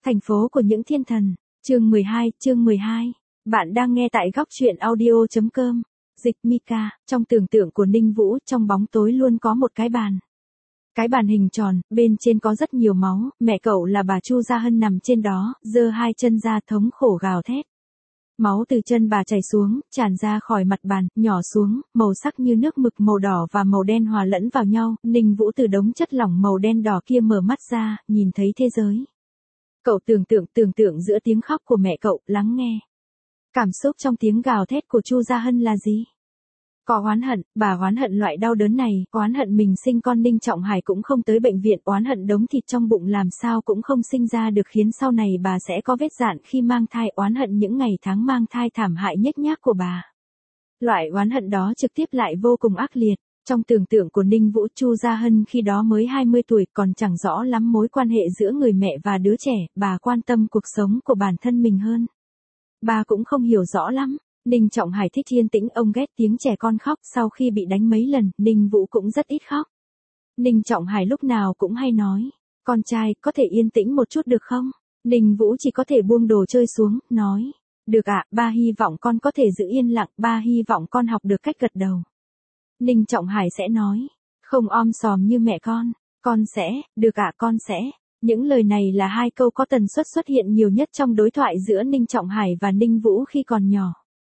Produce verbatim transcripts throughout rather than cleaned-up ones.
Thành phố của những thiên thần, chương mười hai, chương mười hai. Bạn đang nghe tại góc truyện audio chấm com. Dịch Mika, trong tưởng tượng của Ninh Vũ, trong bóng tối luôn có một cái bàn. Cái bàn hình tròn, bên trên có rất nhiều máu, mẹ cậu là bà Chu Gia Hân nằm trên đó, giơ hai chân ra thống khổ gào thét. Máu từ chân bà chảy xuống, tràn ra khỏi mặt bàn, nhỏ xuống, màu sắc như nước mực màu đỏ và màu đen hòa lẫn vào nhau. Ninh Vũ từ đống chất lỏng màu đen đỏ kia mở mắt ra, nhìn thấy thế giới. Cậu tưởng tượng tưởng tượng giữa tiếng khóc của mẹ cậu, lắng nghe. Cảm xúc trong tiếng gào thét của Chu Gia Hân là gì? Có oán hận, bà oán hận loại đau đớn này, oán hận mình sinh con Ninh Trọng Hải cũng không tới bệnh viện, oán hận đống thịt trong bụng làm sao cũng không sinh ra được khiến sau này bà sẽ có vết dạn khi mang thai, oán hận những ngày tháng mang thai thảm hại nhếch nhác của bà. Loại oán hận đó trực tiếp lại vô cùng ác liệt. Trong tưởng tượng của Ninh Vũ, Chu Gia Hân khi đó mới hai mươi tuổi, còn chẳng rõ lắm mối quan hệ giữa người mẹ và đứa trẻ, bà quan tâm cuộc sống của bản thân mình hơn. Bà cũng không hiểu rõ lắm. Ninh Trọng Hải thích yên tĩnh, ông ghét tiếng trẻ con khóc, sau khi bị đánh mấy lần, Ninh Vũ cũng rất ít khóc. Ninh Trọng Hải lúc nào cũng hay nói, con trai, có thể yên tĩnh một chút được không? Ninh Vũ chỉ có thể buông đồ chơi xuống, nói, được ạ, ba hy vọng con có thể giữ yên lặng, ba hy vọng con học được cách gật đầu. Ninh Trọng Hải sẽ nói, không om sòm như mẹ con, con sẽ, được ạ con sẽ. Những lời này là hai câu có tần suất xuất hiện nhiều nhất trong đối thoại giữa Ninh Trọng Hải và Ninh Vũ khi còn nhỏ.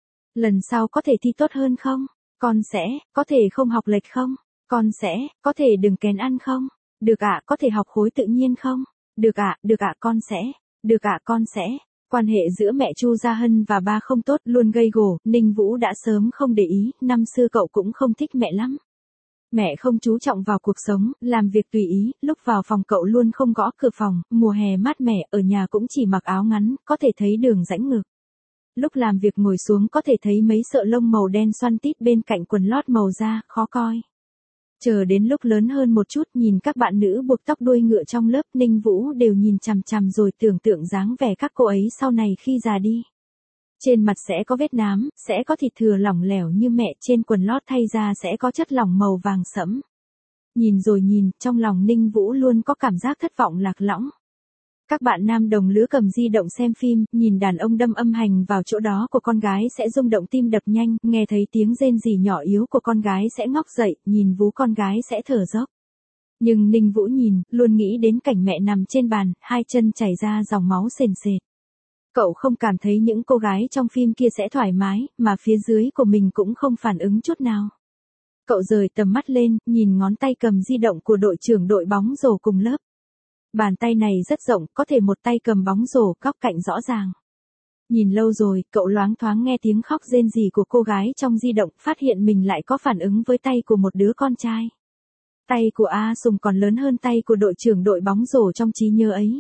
Lần sau có thể thi tốt hơn không? Con sẽ, có thể không học lệch không? Con sẽ, có thể đừng kén ăn không? Được ạ, có thể học khối tự nhiên không? Được ạ, được ạ con sẽ, được ạ con sẽ. Quan hệ giữa mẹ Chu Gia Hân và ba không tốt, luôn gây gổ, Ninh Vũ đã sớm không để ý, năm xưa cậu cũng không thích mẹ lắm. Mẹ không chú trọng vào cuộc sống, làm việc tùy ý, lúc vào phòng cậu luôn không gõ cửa phòng, mùa hè mát mẻ, ở nhà cũng chỉ mặc áo ngắn, có thể thấy đường rãnh ngực. Lúc làm việc ngồi xuống có thể thấy mấy sợi lông màu đen xoăn tít bên cạnh quần lót màu da, khó coi. Chờ đến lúc lớn hơn một chút, nhìn các bạn nữ buộc tóc đuôi ngựa trong lớp, Ninh Vũ đều nhìn chằm chằm rồi tưởng tượng dáng vẻ các cô ấy sau này khi già đi. Trên mặt sẽ có vết nám, sẽ có thịt thừa lỏng lẻo như mẹ, trên quần lót thay ra sẽ có chất lỏng màu vàng sẫm. Nhìn rồi nhìn, trong lòng Ninh Vũ luôn có cảm giác thất vọng lạc lõng. Các bạn nam đồng lứa cầm di động xem phim, nhìn đàn ông đâm âm hành vào chỗ đó của con gái sẽ rung động tim đập nhanh, nghe thấy tiếng rên rỉ nhỏ yếu của con gái sẽ ngóc dậy, nhìn vú con gái sẽ thở dốc. Nhưng Ninh Vũ nhìn, luôn nghĩ đến cảnh mẹ nằm trên bàn, hai chân chảy ra dòng máu sền sệt. Cậu không cảm thấy những cô gái trong phim kia sẽ thoải mái, mà phía dưới của mình cũng không phản ứng chút nào. Cậu rời tầm mắt lên, nhìn ngón tay cầm di động của đội trưởng đội bóng rổ cùng lớp. Bàn tay này rất rộng, có thể một tay cầm bóng rổ, góc cạnh rõ ràng. Nhìn lâu rồi, cậu loáng thoáng nghe tiếng khóc rên rỉ của cô gái trong di động, phát hiện mình lại có phản ứng với tay của một đứa con trai. Tay của A Sùng còn lớn hơn tay của đội trưởng đội bóng rổ trong trí nhớ ấy.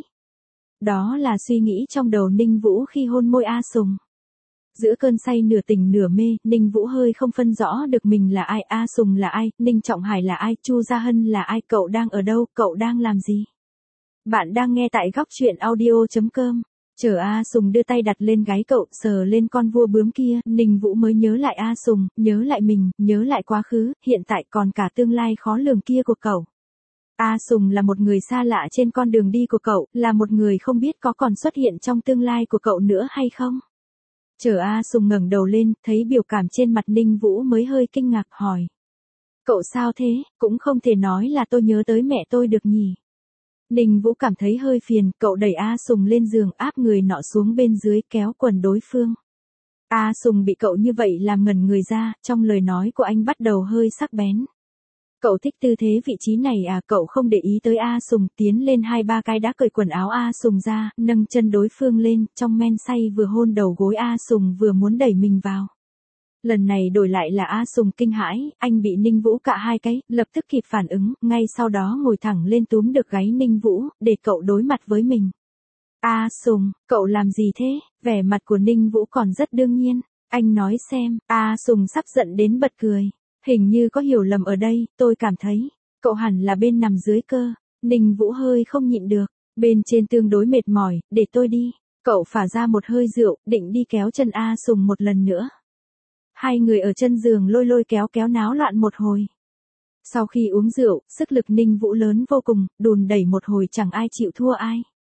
Đó là suy nghĩ trong đầu Ninh Vũ khi hôn môi A Sùng. Giữa cơn say nửa tỉnh nửa mê, Ninh Vũ hơi không phân rõ được mình là ai, A Sùng là ai, Ninh Trọng Hải là ai, Chu Gia Hân là ai, cậu đang ở đâu, cậu đang làm gì? Bạn đang nghe tại góc truyện audio chấm com. Chờ A Sùng đưa tay đặt lên gáy cậu, sờ lên con vua bướm kia, Ninh Vũ mới nhớ lại A Sùng, nhớ lại mình, nhớ lại quá khứ, hiện tại còn cả tương lai khó lường kia của cậu. A Sùng là một người xa lạ trên con đường đi của cậu, là một người không biết có còn xuất hiện trong tương lai của cậu nữa hay không. Chờ A Sùng ngẩng đầu lên, thấy biểu cảm trên mặt Ninh Vũ mới hơi kinh ngạc hỏi. Cậu sao thế, cũng không thể nói là tôi nhớ tới mẹ tôi được nhỉ. Ninh Vũ cảm thấy hơi phiền, cậu đẩy A Sùng lên giường, áp người nọ xuống bên dưới, kéo quần đối phương. A Sùng bị cậu như vậy làm ngẩn người ra, trong lời nói của anh bắt đầu hơi sắc bén. Cậu thích tư thế vị trí này à, cậu không để ý tới A Sùng, tiến lên hai ba cái đã cởi quần áo A Sùng ra, nâng chân đối phương lên, trong men say vừa hôn đầu gối A Sùng vừa muốn đẩy mình vào. Lần này đổi lại là A Sùng kinh hãi, anh bị Ninh Vũ cạ hai cái, lập tức kịp phản ứng, ngay sau đó ngồi thẳng lên túm được gáy Ninh Vũ, để cậu đối mặt với mình. A Sùng, cậu làm gì thế? Vẻ mặt của Ninh Vũ còn rất đương nhiên, anh nói xem, A Sùng sắp giận đến bật cười. Hình như có hiểu lầm ở đây, tôi cảm thấy, cậu hẳn là bên nằm dưới cơ. Ninh Vũ hơi không nhịn được, bên trên tương đối mệt mỏi, để tôi đi. Cậu phả ra một hơi rượu, định đi kéo chân A Sùng một lần nữa. Hai người ở chân giường lôi lôi kéo kéo náo loạn một hồi. Sau khi uống rượu, sức lực Ninh Vũ lớn vô cùng, đùn đẩy một hồi chẳng ai chịu thua ai.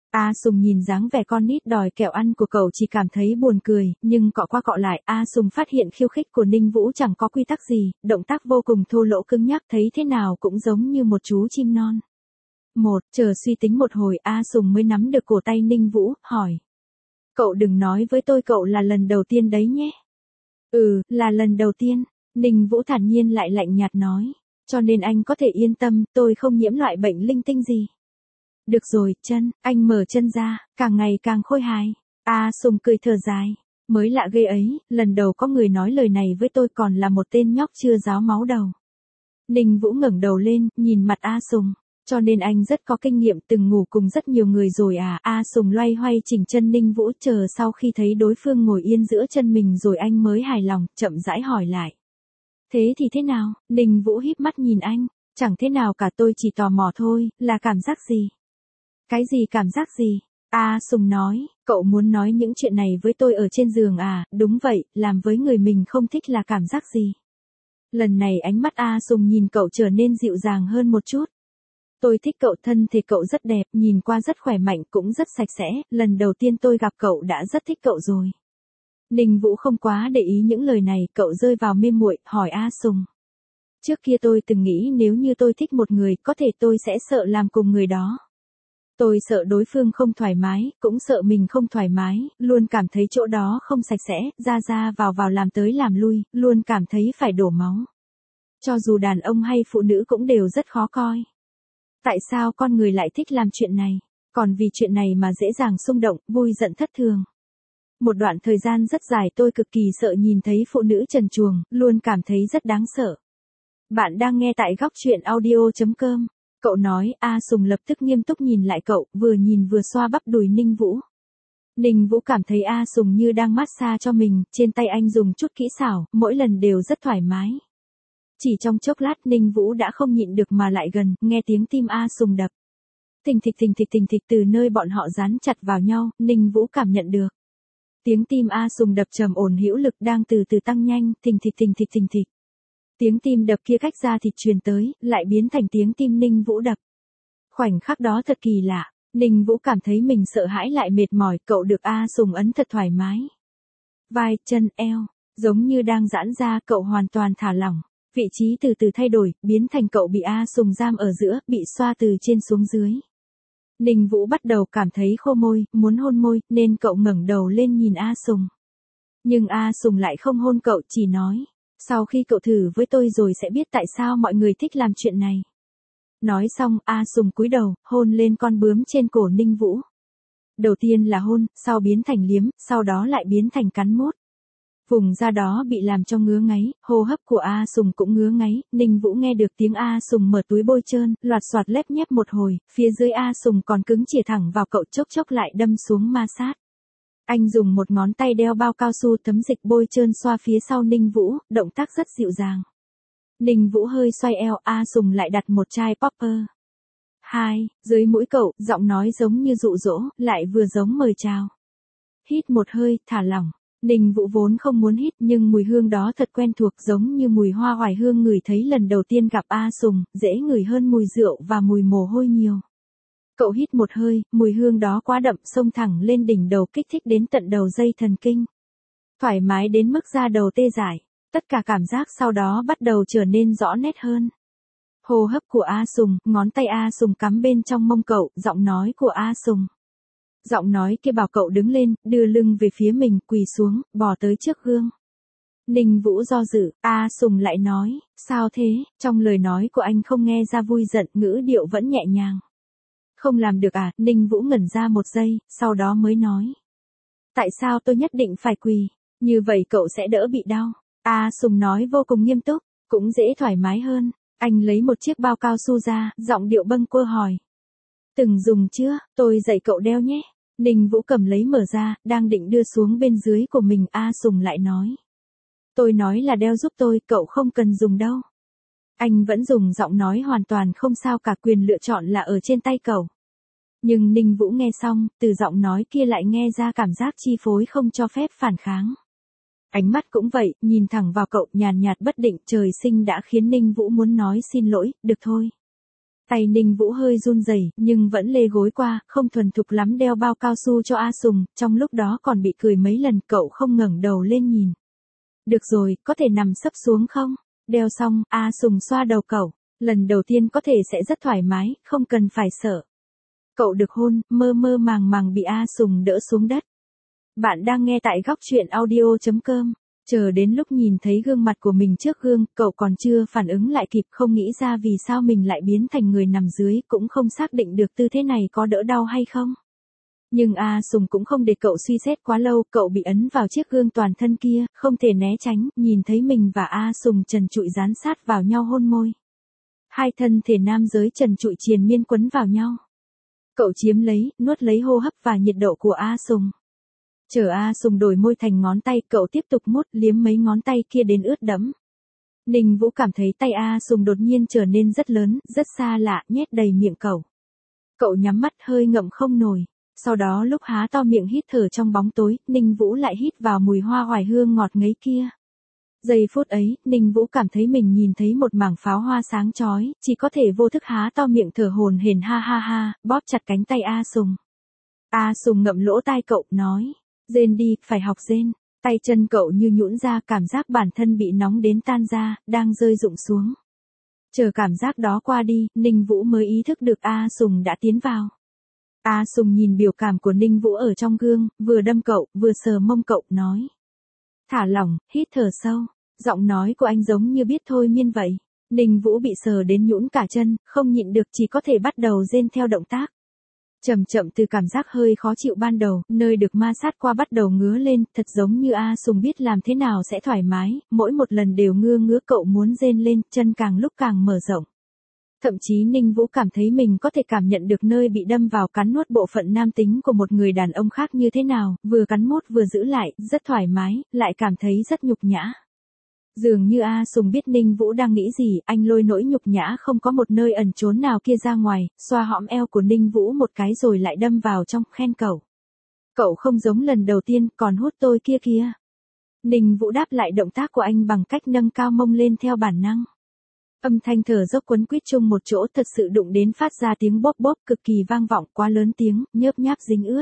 A Sùng nhìn dáng vẻ con nít đòi kẹo ăn của cậu chỉ cảm thấy buồn cười, nhưng cọ qua cọ lại, A Sùng phát hiện khiêu khích của Ninh Vũ chẳng có quy tắc gì, động tác vô cùng thô lỗ cứng nhắc, thấy thế nào cũng giống như một chú chim non. Một, chờ suy tính một hồi, A Sùng mới nắm được cổ tay Ninh Vũ, hỏi. Cậu đừng nói với tôi cậu là lần đầu tiên đấy nhé. Ừ, là lần đầu tiên, Ninh Vũ thản nhiên lại lạnh nhạt nói. Cho nên anh có thể yên tâm, tôi không nhiễm loại bệnh linh tinh gì. Được rồi, chân, anh mở chân ra, càng ngày càng khôi hài. A Sùng cười thở dài. Mới lạ ghê ấy, lần đầu có người nói lời này với tôi còn là một tên nhóc chưa ráo máu đầu. Ninh Vũ ngẩng đầu lên, nhìn mặt A Sùng. Cho nên anh rất có kinh nghiệm, từng ngủ cùng rất nhiều người rồi à. A Sùng loay hoay chỉnh chân Ninh Vũ, chờ sau khi thấy đối phương ngồi yên giữa chân mình rồi anh mới hài lòng, chậm rãi hỏi lại. Thế thì thế nào? Ninh Vũ híp mắt nhìn anh. Chẳng thế nào cả, tôi chỉ tò mò thôi, là cảm giác gì? Cái gì cảm giác gì? A Sùng nói, cậu muốn nói những chuyện này với tôi ở trên giường à? Đúng vậy, làm với người mình không thích là cảm giác gì? Lần này ánh mắt A Sùng nhìn cậu trở nên dịu dàng hơn một chút. Tôi thích cậu, thân thể cậu rất đẹp, nhìn qua rất khỏe mạnh, cũng rất sạch sẽ, lần đầu tiên tôi gặp cậu đã rất thích cậu rồi. Ninh Vũ không quá để ý những lời này, cậu rơi vào mê muội, hỏi A Sùng. Trước kia tôi từng nghĩ nếu như tôi thích một người, có thể tôi sẽ sợ làm cùng người đó. Tôi sợ đối phương không thoải mái, cũng sợ mình không thoải mái, luôn cảm thấy chỗ đó không sạch sẽ, ra ra vào vào làm tới làm lui, luôn cảm thấy phải đổ máu. Cho dù đàn ông hay phụ nữ cũng đều rất khó coi. Tại sao con người lại thích làm chuyện này? Còn vì chuyện này mà dễ dàng xung động, vui giận thất thường. Một đoạn thời gian rất dài tôi cực kỳ sợ nhìn thấy phụ nữ trần truồng, luôn cảm thấy rất đáng sợ. Bạn đang nghe tại góc truyện audio chấm com. Cậu nói, A Sùng lập tức nghiêm túc nhìn lại cậu, vừa nhìn vừa xoa bắp đùi Ninh Vũ. Ninh Vũ cảm thấy A Sùng như đang massage cho mình, trên tay anh dùng chút kỹ xảo, mỗi lần đều rất thoải mái. Chỉ trong chốc lát Ninh Vũ đã không nhịn được mà lại gần, nghe tiếng tim A Sùng đập. Thình thịch thình thịch thình thịch từ nơi bọn họ dán chặt vào nhau, Ninh Vũ cảm nhận được. Tiếng tim A Sùng đập trầm ổn hữu lực đang từ từ tăng nhanh, thình thịch thình thịch thình thịch. Tiếng tim đập kia cách da thịt truyền tới, lại biến thành tiếng tim Ninh Vũ đập. Khoảnh khắc đó thật kỳ lạ, Ninh Vũ cảm thấy mình sợ hãi lại mệt mỏi, cậu được A Sùng ấn thật thoải mái. Vai, chân, eo, giống như đang giãn ra, cậu hoàn toàn thả lỏng. Vị trí từ từ thay đổi, biến thành cậu bị A Sùng giam ở giữa, bị xoa từ trên xuống dưới. Ninh Vũ bắt đầu cảm thấy khô môi, muốn hôn môi, nên cậu ngẩng đầu lên nhìn A Sùng. Nhưng A Sùng lại không hôn cậu, chỉ nói. Sau khi cậu thử với tôi rồi sẽ biết tại sao mọi người thích làm chuyện này. Nói xong, A Sùng cúi đầu, hôn lên con bướm trên cổ Ninh Vũ. Đầu tiên là hôn, sau biến thành liếm, sau đó lại biến thành cắn mút. Vùng da đó bị làm cho ngứa ngáy, hô hấp của A Sùng cũng ngứa ngáy, Ninh Vũ nghe được tiếng A Sùng mở túi bôi trơn, loạt soạt lép nhép một hồi, phía dưới A Sùng còn cứng chìa thẳng vào cậu, chốc chốc lại đâm xuống ma sát. Anh dùng một ngón tay đeo bao cao su thấm dịch bôi trơn xoa phía sau Ninh Vũ, động tác rất dịu dàng. Ninh Vũ hơi xoay eo, A Sùng lại đặt một chai popper. Hai, dưới mũi cậu, giọng nói giống như dụ dỗ, lại vừa giống mời chào. Hít một hơi, thả lỏng. Ninh Vũ vốn không muốn hít nhưng mùi hương đó thật quen thuộc, giống như mùi hoa oải hương ngửi thấy lần đầu tiên gặp A Sùng, dễ ngửi hơn mùi rượu và mùi mồ hôi nhiều. Cậu hít một hơi, mùi hương đó quá đậm, xông thẳng lên đỉnh đầu, kích thích đến tận đầu dây thần kinh. Thoải mái đến mức da đầu tê dại, tất cả cảm giác sau đó bắt đầu trở nên rõ nét hơn. Hô hấp của A Sùng, ngón tay A Sùng cắm bên trong mông cậu, giọng nói của A Sùng. Giọng nói kia bảo cậu đứng lên, đưa lưng về phía mình, quỳ xuống, bò tới trước gương. Ninh Vũ do dự, A Sùng lại nói, sao thế, trong lời nói của anh không nghe ra vui giận, ngữ điệu vẫn nhẹ nhàng. Không làm được à, Ninh Vũ ngẩn ra một giây, sau đó mới nói. Tại sao tôi nhất định phải quỳ, như vậy cậu sẽ đỡ bị đau. A Sùng nói vô cùng nghiêm túc, cũng dễ thoải mái hơn. Anh lấy một chiếc bao cao su ra, giọng điệu bâng quơ hỏi. Từng dùng chưa, tôi dạy cậu đeo nhé. Ninh Vũ cầm lấy mở ra, đang định đưa xuống bên dưới của mình, A Sùng lại nói. Tôi nói là đeo giúp tôi, cậu không cần dùng đâu. Anh vẫn dùng giọng nói hoàn toàn không sao cả, quyền lựa chọn là ở trên tay cậu. Nhưng Ninh Vũ nghe xong, từ giọng nói kia lại nghe ra cảm giác chi phối không cho phép phản kháng. Ánh mắt cũng vậy, nhìn thẳng vào cậu, nhàn nhạt bất định, trời sinh đã khiến Ninh Vũ muốn nói xin lỗi, được thôi. Tay Ninh Vũ hơi run rẩy, nhưng vẫn lê gối qua, không thuần thục lắm đeo bao cao su cho A Sùng, trong lúc đó còn bị cười mấy lần, cậu không ngẩng đầu lên nhìn. Được rồi, có thể nằm sấp xuống không? Đeo xong, A Sùng xoa đầu cậu, lần đầu tiên có thể sẽ rất thoải mái, không cần phải sợ. Cậu được hôn, mơ mơ màng màng bị A Sùng đỡ xuống đất. Bạn đang nghe tại góc truyện audio chấm com. Chờ đến lúc nhìn thấy gương mặt của mình trước gương, cậu còn chưa phản ứng lại kịp, không nghĩ ra vì sao mình lại biến thành người nằm dưới, cũng không xác định được tư thế này có đỡ đau hay không. Nhưng A Sùng cũng không để cậu suy xét quá lâu, cậu bị ấn vào chiếc gương toàn thân kia, không thể né tránh, nhìn thấy mình và A Sùng trần trụi dán sát vào nhau hôn môi. Hai thân thể nam giới trần trụi triền miên quấn vào nhau. Cậu chiếm lấy, nuốt lấy hô hấp và nhiệt độ của A Sùng. Chờ A Sùng đổi môi thành ngón tay, cậu tiếp tục mút liếm mấy ngón tay kia đến ướt đẫm. Ninh Vũ cảm thấy tay A Sùng đột nhiên trở nên rất lớn, rất xa lạ, nhét đầy miệng cậu. Cậu nhắm mắt hơi ngậm không nổi. Sau đó lúc há to miệng hít thở trong bóng tối, Ninh Vũ lại hít vào mùi hoa oải hương ngọt ngấy kia. Giây phút ấy, Ninh Vũ cảm thấy mình nhìn thấy một mảng pháo hoa sáng chói, chỉ có thể vô thức há to miệng thở hổn hển ha ha ha, bóp chặt cánh tay A Sùng. A Sùng ngậm lỗ tai cậu, nói, rên đi, phải học rên. Tay chân cậu như nhũn ra, cảm giác bản thân bị nóng đến tan ra, đang rơi rụng xuống. Chờ cảm giác đó qua đi, Ninh Vũ mới ý thức được A Sùng đã tiến vào. A Sùng nhìn biểu cảm của Ninh Vũ ở trong gương, vừa đâm cậu, vừa sờ mông cậu, nói. Thả lỏng, hít thở sâu. Giọng nói của anh giống như biết thôi miên vậy. Ninh Vũ bị sờ đến nhũn cả chân, không nhịn được chỉ có thể bắt đầu rên theo động tác. Chậm chậm từ cảm giác hơi khó chịu ban đầu, nơi được ma sát qua bắt đầu ngứa lên, thật giống như A Sùng biết làm thế nào sẽ thoải mái, mỗi một lần đều ngưa ngứa cậu muốn rên lên, chân càng lúc càng mở rộng. Thậm chí Ninh Vũ cảm thấy mình có thể cảm nhận được nơi bị đâm vào cắn nuốt bộ phận nam tính của một người đàn ông khác như thế nào, vừa cắn mốt vừa giữ lại, rất thoải mái, lại cảm thấy rất nhục nhã. Dường như A Sùng biết Ninh Vũ đang nghĩ gì, anh lôi nỗi nhục nhã không có một nơi ẩn trốn nào kia ra ngoài, xoa hõm eo của Ninh Vũ một cái rồi lại đâm vào trong, khen cậu. Cậu không giống lần đầu tiên, còn hút tôi kia kia. Ninh Vũ đáp lại động tác của anh bằng cách nâng cao mông lên theo bản năng. Âm thanh thở dốc quấn quýt chung một chỗ thật sự đụng đến phát ra tiếng bóp bóp cực kỳ vang vọng, quá lớn tiếng, nhớp nháp dính ướt.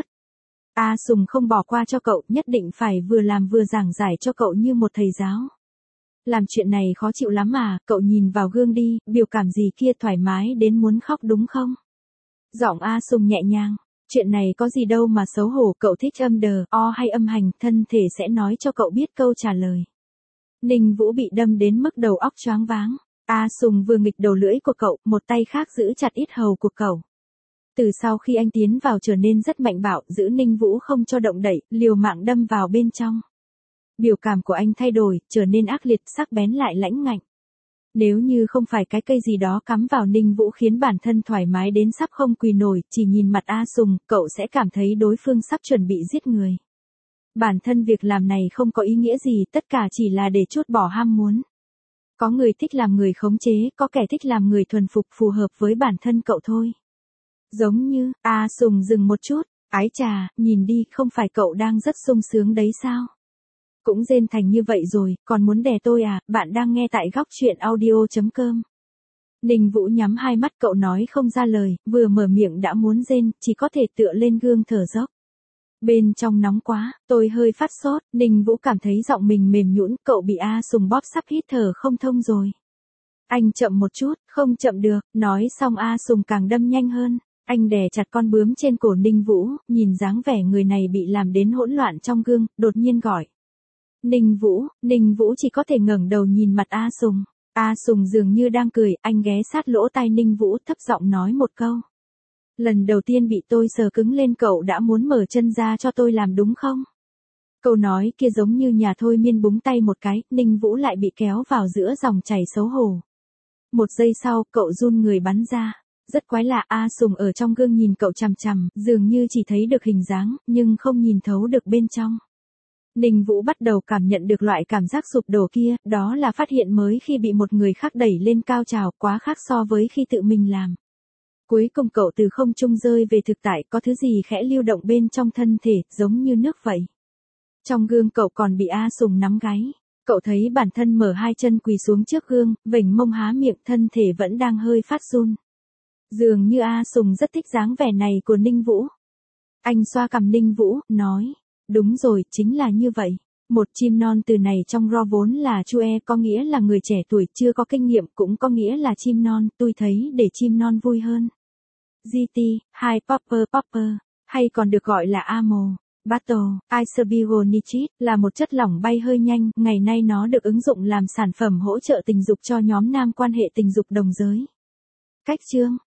A Sùng không bỏ qua cho cậu, nhất định phải vừa làm vừa giảng giải cho cậu như một thầy giáo. Làm chuyện này khó chịu lắm à, cậu nhìn vào gương đi, biểu cảm gì kia thoải mái đến muốn khóc đúng không? Giọng A Sùng nhẹ nhàng, chuyện này có gì đâu mà xấu hổ, cậu thích âm đờ, o hay âm hành, thân thể sẽ nói cho cậu biết câu trả lời. Ninh Vũ bị đâm đến mức đầu óc choáng váng. A Sùng vừa nghịch đầu lưỡi của cậu, một tay khác giữ chặt yết hầu của cậu. Từ sau khi anh tiến vào trở nên rất mạnh bạo, giữ Ninh Vũ không cho động đậy, liều mạng đâm vào bên trong. Biểu cảm của anh thay đổi, trở nên ác liệt, sắc bén lại lãnh ngạnh. Nếu như không phải cái cây gì đó cắm vào Ninh Vũ khiến bản thân thoải mái đến sắp không quỳ nổi, chỉ nhìn mặt A Sùng, cậu sẽ cảm thấy đối phương sắp chuẩn bị giết người. Bản thân việc làm này không có ý nghĩa gì, tất cả chỉ là để trút bỏ ham muốn. Có người thích làm người khống chế, có kẻ thích làm người thuần phục, phù hợp với bản thân cậu thôi. Giống như, A Sùng dừng một chút, ái chà, nhìn đi, không phải cậu đang rất sung sướng đấy sao? Cũng rên thành như vậy rồi, còn muốn đè tôi à, bạn đang nghe tại góc truyện audio chấm com. Ninh Vũ nhắm hai mắt, cậu nói không ra lời, vừa mở miệng đã muốn rên, chỉ có thể tựa lên gương thở dốc. Bên trong nóng quá, tôi hơi phát sốt, Ninh Vũ cảm thấy giọng mình mềm nhũn, cậu bị A Sùng bóp sắp hít thở không thông rồi. Anh chậm một chút, không chậm được, nói xong A Sùng càng đâm nhanh hơn. Anh đè chặt con bướm trên cổ Ninh Vũ, nhìn dáng vẻ người này bị làm đến hỗn loạn trong gương, đột nhiên gọi. Ninh Vũ, Ninh Vũ chỉ có thể ngẩng đầu nhìn mặt A Sùng. A Sùng dường như đang cười, anh ghé sát lỗ tai Ninh Vũ thấp giọng nói một câu. Lần đầu tiên bị tôi sờ cứng lên cậu đã muốn mở chân ra cho tôi làm đúng không? Câu nói kia giống như nhà thôi miên búng tay một cái, Ninh Vũ lại bị kéo vào giữa dòng chảy xấu hổ. Một giây sau, cậu run người bắn ra. Rất quái lạ, A Sùng ở trong gương nhìn cậu chằm chằm, dường như chỉ thấy được hình dáng, nhưng không nhìn thấu được bên trong. Ninh Vũ bắt đầu cảm nhận được loại cảm giác sụp đổ kia, đó là phát hiện mới khi bị một người khác đẩy lên cao trào, quá khác so với khi tự mình làm. Cuối cùng cậu từ không trung rơi về thực tại, có thứ gì khẽ lưu động bên trong thân thể, giống như nước vậy. Trong gương cậu còn bị A Sùng nắm gáy. Cậu thấy bản thân mở hai chân quỳ xuống trước gương, vểnh mông há miệng, thân thể vẫn đang hơi phát run. Dường như A Sùng rất thích dáng vẻ này của Ninh Vũ. Anh xoa cằm Ninh Vũ, nói. Đúng rồi, chính là như vậy. Một chim non từ này trong ro vốn là chue, có nghĩa là người trẻ tuổi chưa có kinh nghiệm, cũng có nghĩa là chim non, tôi thấy để chim non vui hơn. giê tê, hai Popper Popper, hay còn được gọi là Amo. Battle, Isobionitrit, là một chất lỏng bay hơi nhanh, ngày nay nó được ứng dụng làm sản phẩm hỗ trợ tình dục cho nhóm nam quan hệ tình dục đồng giới. Cách chương